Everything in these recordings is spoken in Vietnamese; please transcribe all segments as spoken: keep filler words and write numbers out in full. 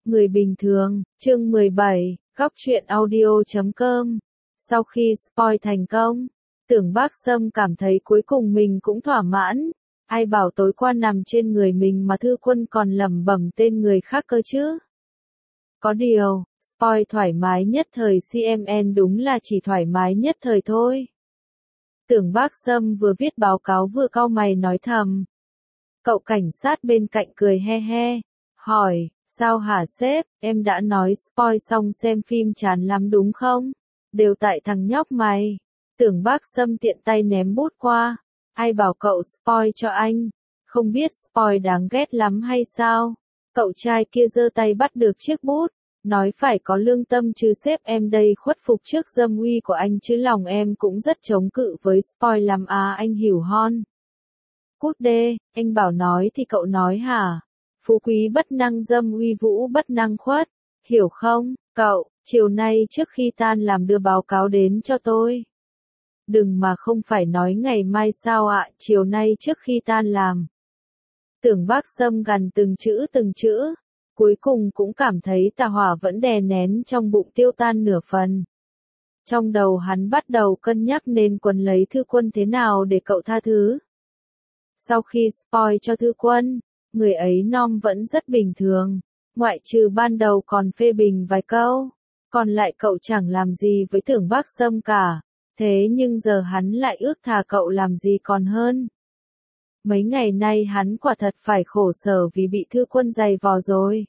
Người bình thường, chương mười bảy, góc truyện audio chấm com. Sau khi spoil thành công, Tưởng Bác Sâm cảm thấy cuối cùng mình cũng thỏa mãn. Ai bảo tối qua nằm trên người mình mà Thư Quân còn lẩm bẩm tên người khác cơ chứ. Có điều, spoil thoải mái nhất thời xê em en đúng là chỉ thoải mái nhất thời thôi. Tưởng Bác Sâm vừa viết báo cáo vừa cau mày nói thầm. Cậu cảnh sát bên cạnh cười he he, hỏi, sao hả sếp, em đã nói spoil xong xem phim chán lắm đúng không? Đều tại thằng nhóc mày. Tưởng Bác Sâm tiện tay ném bút qua. Ai bảo cậu spoil cho anh? Không biết spoil đáng ghét lắm hay sao? Cậu trai kia giơ tay bắt được chiếc bút. Nói phải có lương tâm chứ sếp, em đây khuất phục trước dâm uy của anh chứ lòng em cũng rất chống cự với spoil lắm à, anh hiểu hon. Cút đê, anh bảo nói thì cậu nói hả? Phú quý bất năng dâm uy vũ bất năng khuất, hiểu không, cậu, chiều nay trước khi tan làm đưa báo cáo đến cho tôi. Đừng mà không phải nói ngày mai sao ạ, chiều nay trước khi tan làm. Tưởng Bác Sâm gằn từng chữ từng chữ, cuối cùng cũng cảm thấy tà hỏa vẫn đè nén trong bụng tiêu tan nửa phần. Trong đầu hắn bắt đầu cân nhắc nên quấn lấy Thư Quân thế nào để cậu tha thứ. Sau khi spoil cho Thư Quân, người ấy nom vẫn rất bình thường, ngoại trừ ban đầu còn phê bình vài câu, còn lại cậu chẳng làm gì với Tưởng Bác Sâm cả, thế nhưng giờ hắn lại ước thà cậu làm gì còn hơn. Mấy ngày nay hắn quả thật phải khổ sở vì bị Thư Quân giày vò rồi.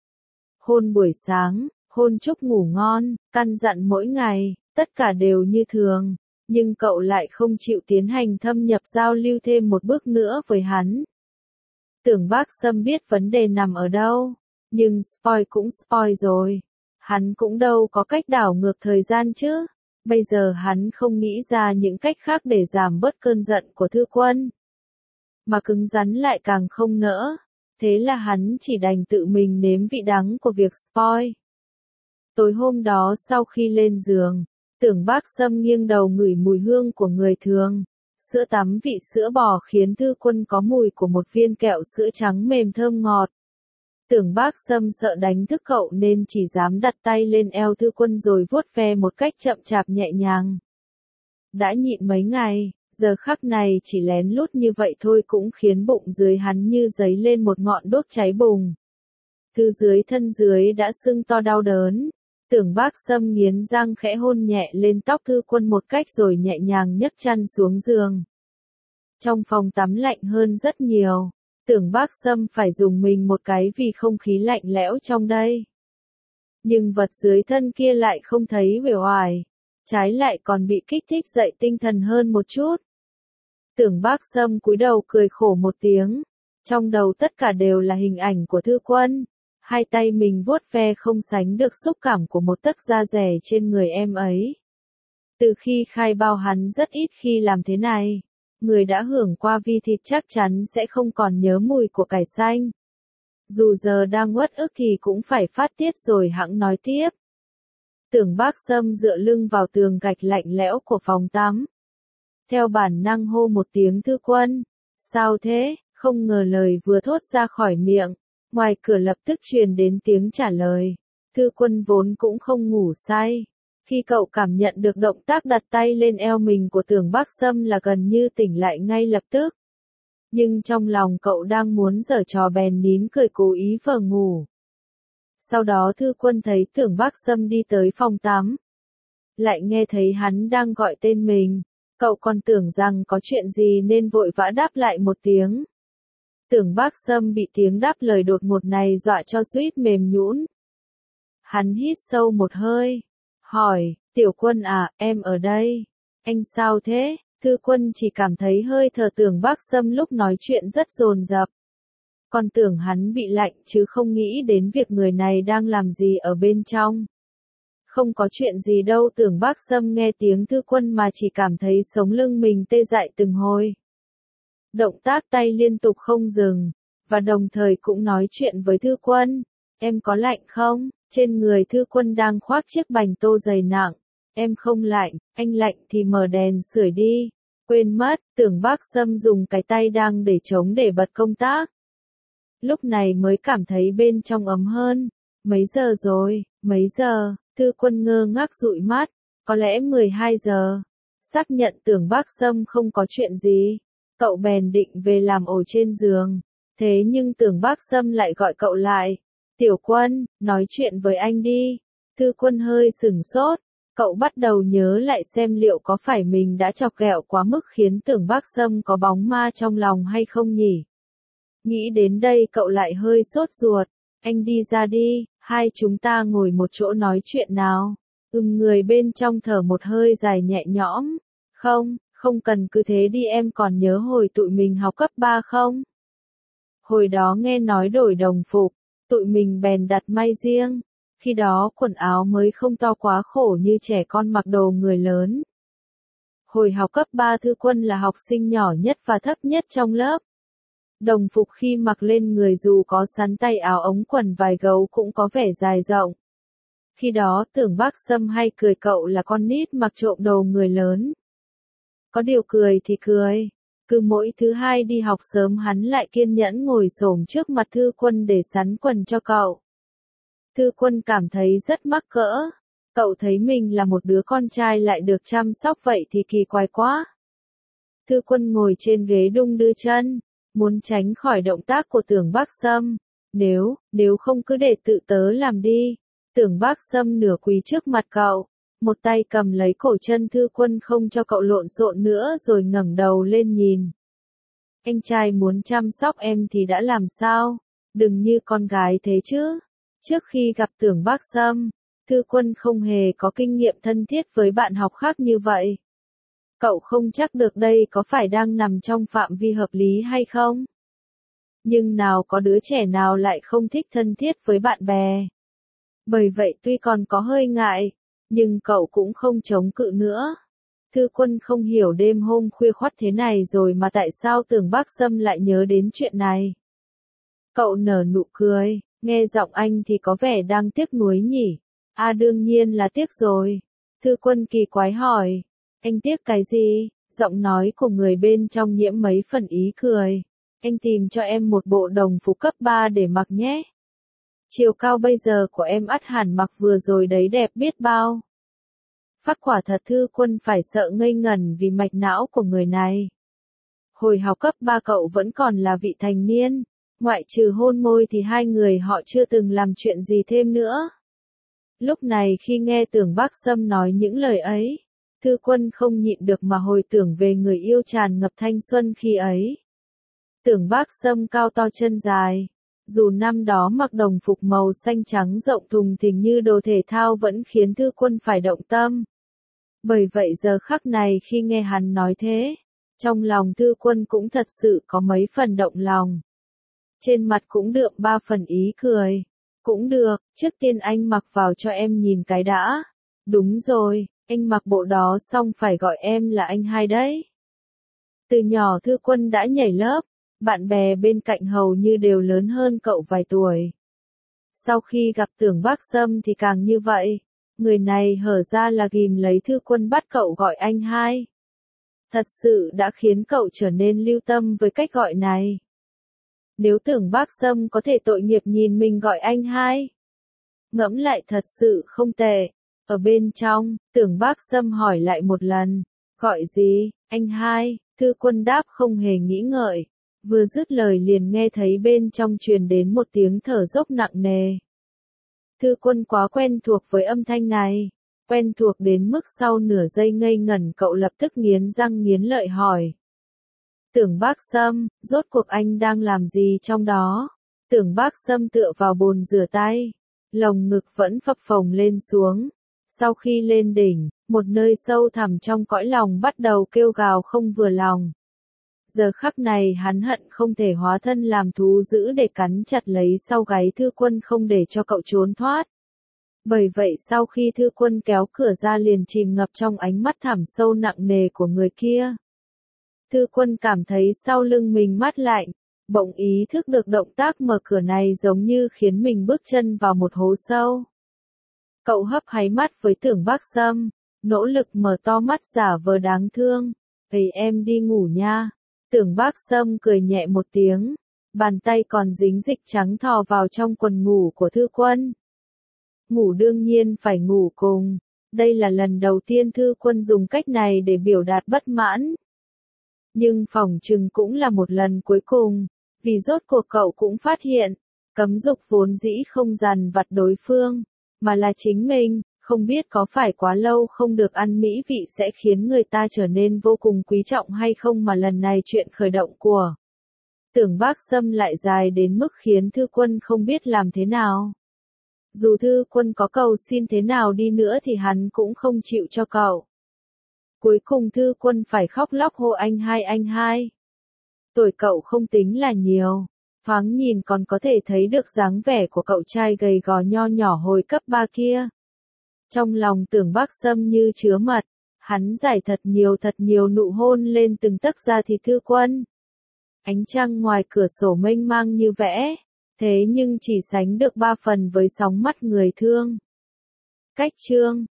Hôn buổi sáng, hôn chúc ngủ ngon, căn dặn mỗi ngày, tất cả đều như thường. Nhưng cậu lại không chịu tiến hành thâm nhập giao lưu thêm một bước nữa với hắn. Tưởng Bác Sâm biết vấn đề nằm ở đâu, nhưng spoil cũng spoil rồi. Hắn cũng đâu có cách đảo ngược thời gian chứ. Bây giờ hắn không nghĩ ra những cách khác để giảm bớt cơn giận của Thư Quân. Mà cứng rắn lại càng không nỡ. Thế là hắn chỉ đành tự mình nếm vị đắng của việc spoil. Tối hôm đó sau khi lên giường, Tưởng Bác Sâm nghiêng đầu ngửi mùi hương của người thường. Sữa tắm vị sữa bò khiến Thư Quân có mùi của một viên kẹo sữa trắng mềm thơm ngọt. Tưởng Bác Sâm sợ đánh thức cậu nên chỉ dám đặt tay lên eo Thư Quân rồi vuốt ve một cách chậm chạp nhẹ nhàng. Đã nhịn mấy ngày, giờ khắc này chỉ lén lút như vậy thôi cũng khiến bụng dưới hắn như dấy lên một ngọn đốt cháy bùng. Từ dưới thân dưới đã sưng to đau đớn. Tưởng Bác Sâm nghiến răng khẽ hôn nhẹ lên tóc Thư Quân một cách rồi nhẹ nhàng nhấc chăn xuống giường. Trong phòng tắm lạnh hơn rất nhiều. Tưởng Bác Sâm phải dùng mình một cái vì không khí lạnh lẽo trong đây. Nhưng vật dưới thân kia lại không thấy uể oải, trái lại còn bị kích thích dậy tinh thần hơn một chút. Tưởng Bác Sâm cúi đầu cười khổ một tiếng. Trong đầu tất cả đều là hình ảnh của Thư Quân. Hai tay mình vuốt ve không sánh được xúc cảm của một tấc da rẻ trên người em ấy. Từ khi khai bao hắn rất ít khi làm thế này. Người đã hưởng qua vi thịt chắc chắn sẽ không còn nhớ mùi của cải xanh. Dù giờ đang uất ức thì cũng phải phát tiết rồi hẵng nói tiếp. Tưởng Bác Sâm dựa lưng vào tường gạch lạnh lẽo của phòng tắm. Theo bản năng hô một tiếng Thư Quân. Sao thế? Không ngờ lời vừa thốt ra khỏi miệng. Ngoài cửa lập tức truyền đến tiếng trả lời. Thư Quân vốn cũng không ngủ say. Khi cậu cảm nhận được động tác đặt tay lên eo mình của Tưởng Bác Sâm là gần như tỉnh lại ngay lập tức. Nhưng trong lòng cậu đang muốn giở trò bèn nín cười cố ý vờ ngủ. Sau đó Thư Quân thấy Tưởng Bác Sâm đi tới phòng tắm. Lại nghe thấy hắn đang gọi tên mình. Cậu còn tưởng rằng có chuyện gì nên vội vã đáp lại một tiếng. Tưởng Bác Sâm bị tiếng đáp lời đột ngột này dọa cho suýt mềm nhũn. Hắn hít sâu một hơi. Hỏi, Tiểu Quân à, em ở đây. Anh sao thế? Thư Quân chỉ cảm thấy hơi thở Tưởng Bác Sâm lúc nói chuyện rất dồn dập. Còn tưởng hắn bị lạnh chứ không nghĩ đến việc người này đang làm gì ở bên trong. Không có chuyện gì đâu, Tưởng Bác Sâm nghe tiếng Thư Quân mà chỉ cảm thấy sống lưng mình tê dại từng hồi. Động tác tay liên tục không dừng, và đồng thời cũng nói chuyện với Thư Quân. Em có lạnh không? Trên người Thư Quân đang khoác chiếc bành tô dày nặng. Em không lạnh, anh lạnh thì mở đèn sưởi đi. Quên mất, Tưởng Bác Sâm dùng cái tay đang để trống để bật công tắc. Lúc này mới cảm thấy bên trong ấm hơn. Mấy giờ rồi, mấy giờ, Thư Quân ngơ ngác dụi mắt, có lẽ mười hai giờ. Xác nhận Tưởng Bác Sâm không có chuyện gì, cậu bèn định về làm ổ trên giường. Thế nhưng Tưởng Bác Sâm lại gọi cậu lại. Tiểu Quân, nói chuyện với anh đi. Thư Quân hơi sửng sốt, cậu bắt đầu nhớ lại xem liệu có phải mình đã chọc ghẹo quá mức khiến Tưởng Bác Sâm có bóng ma trong lòng hay không nhỉ? Nghĩ đến đây cậu lại hơi sốt ruột. Anh đi ra đi, hai chúng ta ngồi một chỗ nói chuyện nào. Ừm, người bên trong thở một hơi dài nhẹ nhõm. Không, không cần cứ thế đi, em còn nhớ hồi tụi mình học cấp ba không? Hồi đó nghe nói đổi đồng phục, tụi mình bèn đặt may riêng. Khi đó quần áo mới không to quá khổ như trẻ con mặc đồ người lớn. Hồi học cấp ba Thư Quân là học sinh nhỏ nhất và thấp nhất trong lớp. Đồng phục khi mặc lên người dù có sắn tay áo ống quần vài gấu cũng có vẻ dài rộng. Khi đó Tưởng Bác Sâm hay cười cậu là con nít mặc trộm đồ người lớn. Có điều cười thì cười. Cứ mỗi thứ hai đi học sớm hắn lại kiên nhẫn ngồi xổm trước mặt Thư Quân để sắn quần cho cậu. Thư Quân cảm thấy rất mắc cỡ. Cậu thấy mình là một đứa con trai lại được chăm sóc vậy thì kỳ quái quá. Thư Quân ngồi trên ghế đung đưa chân, muốn tránh khỏi động tác của Tưởng Bác Sâm. Nếu, nếu không cứ để tự tớ làm đi. Tưởng Bác Sâm nửa quỳ trước mặt cậu, một tay cầm lấy cổ chân Thư Quân không cho cậu lộn xộn nữa rồi ngẩng đầu lên nhìn. Anh trai muốn chăm sóc em thì đã làm sao? Đừng như con gái thế chứ. Trước khi gặp Tưởng Bác Sâm, Thư Quân không hề có kinh nghiệm thân thiết với bạn học khác như vậy. Cậu không chắc được đây có phải đang nằm trong phạm vi hợp lý hay không. Nhưng nào có đứa trẻ nào lại không thích thân thiết với bạn bè. Bởi vậy tuy còn có hơi ngại, nhưng cậu cũng không chống cự nữa. Thư Quân không hiểu đêm hôm khuya khoắt thế này rồi mà tại sao Tưởng Bác Sâm lại nhớ đến chuyện này. Cậu nở nụ cười, nghe giọng anh thì có vẻ đang tiếc nuối nhỉ. À đương nhiên là tiếc rồi. Thư Quân kỳ quái hỏi, anh tiếc cái gì? Giọng nói của người bên trong nhiễm mấy phần ý cười. Anh tìm cho em một bộ đồng phục cấp ba để mặc nhé. Chiều cao bây giờ của em ắt hẳn mặc vừa rồi đấy đẹp biết bao. Phác quả thật Thư Quân phải sợ ngây ngẩn vì mạch não của người này. Hồi học cấp ba cậu vẫn còn là vị thành niên, ngoại trừ hôn môi thì hai người họ chưa từng làm chuyện gì thêm nữa. Lúc này khi nghe Tưởng Bác Sâm nói những lời ấy, Thư Quân không nhịn được mà hồi tưởng về người yêu tràn ngập thanh xuân khi ấy. Tưởng Bác Sâm cao to chân dài. Dù năm đó mặc đồng phục màu xanh trắng rộng thùng thình như đồ thể thao vẫn khiến Thư Quân phải động tâm. Bởi vậy giờ khắc này khi nghe hắn nói thế, trong lòng Thư Quân cũng thật sự có mấy phần động lòng. Trên mặt cũng đượm ba phần ý cười. Cũng được, trước tiên anh mặc vào cho em nhìn cái đã. Đúng rồi, anh mặc bộ đó xong phải gọi em là anh hai đấy. Từ nhỏ Thư Quân đã nhảy lớp. Bạn bè bên cạnh hầu như đều lớn hơn cậu vài tuổi. Sau khi gặp Tưởng Bác Sâm thì càng như vậy. Người này hở ra là ghim lấy Thư Quân bắt cậu gọi anh hai. Thật sự đã khiến cậu trở nên lưu tâm với cách gọi này. Nếu Tưởng Bác Sâm có thể tội nghiệp nhìn mình gọi anh hai. Ngẫm lại thật sự không tệ. Ở bên trong, Tưởng Bác Sâm hỏi lại một lần. Gọi gì, anh hai? Thư Quân đáp không hề nghĩ ngợi. Vừa dứt lời liền nghe thấy bên trong truyền đến một tiếng thở dốc nặng nề. Thư Quân quá quen thuộc với âm thanh này, quen thuộc đến mức sau nửa giây ngây ngẩn cậu lập tức nghiến răng nghiến lợi hỏi. Tưởng Bác Sâm, rốt cuộc anh đang làm gì trong đó? Tưởng Bác Sâm tựa vào bồn rửa tay, lồng ngực vẫn phập phồng lên xuống. Sau khi lên đỉnh, một nơi sâu thẳm trong cõi lòng bắt đầu kêu gào không vừa lòng. Giờ khắc này hắn hận không thể hóa thân làm thú dữ để cắn chặt lấy sau gáy Thư Quân không để cho cậu trốn thoát. Bởi vậy sau khi Thư Quân kéo cửa ra liền chìm ngập trong ánh mắt thẳm sâu nặng nề của người kia. Thư Quân cảm thấy sau lưng mình mát lạnh, bỗng ý thức được động tác mở cửa này giống như khiến mình bước chân vào một hố sâu. Cậu hấp háy mắt với Tưởng Bác Sâm, nỗ lực mở to mắt giả vờ đáng thương. Ây em đi ngủ nha. Tưởng Bác Sâm cười nhẹ một tiếng, bàn tay còn dính dịch trắng thò vào trong quần ngủ của Thư Quân. ngủ đương nhiên phải ngủ cùng. Đây là lần đầu tiên Thư Quân dùng cách này để biểu đạt bất mãn. Nhưng phỏng chừng cũng là một lần cuối cùng, vì rốt cuộc cậu cũng phát hiện, cấm dục vốn dĩ không dằn vặt đối phương, mà là chính mình, không biết có phải quá lâu không được ăn mỹ vị sẽ khiến người ta trở nên vô cùng quý trọng hay không mà lần này chuyện khởi động của Tưởng Bác Sâm lại dài đến mức khiến Thư Quân không biết làm thế nào. Dù Thư Quân có cầu xin thế nào đi nữa thì hắn cũng không chịu cho cậu. Cuối cùng Thư Quân phải khóc lóc hô anh hai anh hai. Tuổi cậu không tính là nhiều, thoáng nhìn còn có thể thấy được dáng vẻ của cậu trai gầy gò nho nhỏ hồi cấp ba kia. Trong lòng Tưởng Bác Sâm như chứa mật, hắn giải thật nhiều thật nhiều nụ hôn lên từng tấc da thịt Thư Quân. Ánh trăng ngoài cửa sổ mênh mang như vẽ, thế nhưng chỉ sánh được ba phần với sóng mắt người thương. Cách chương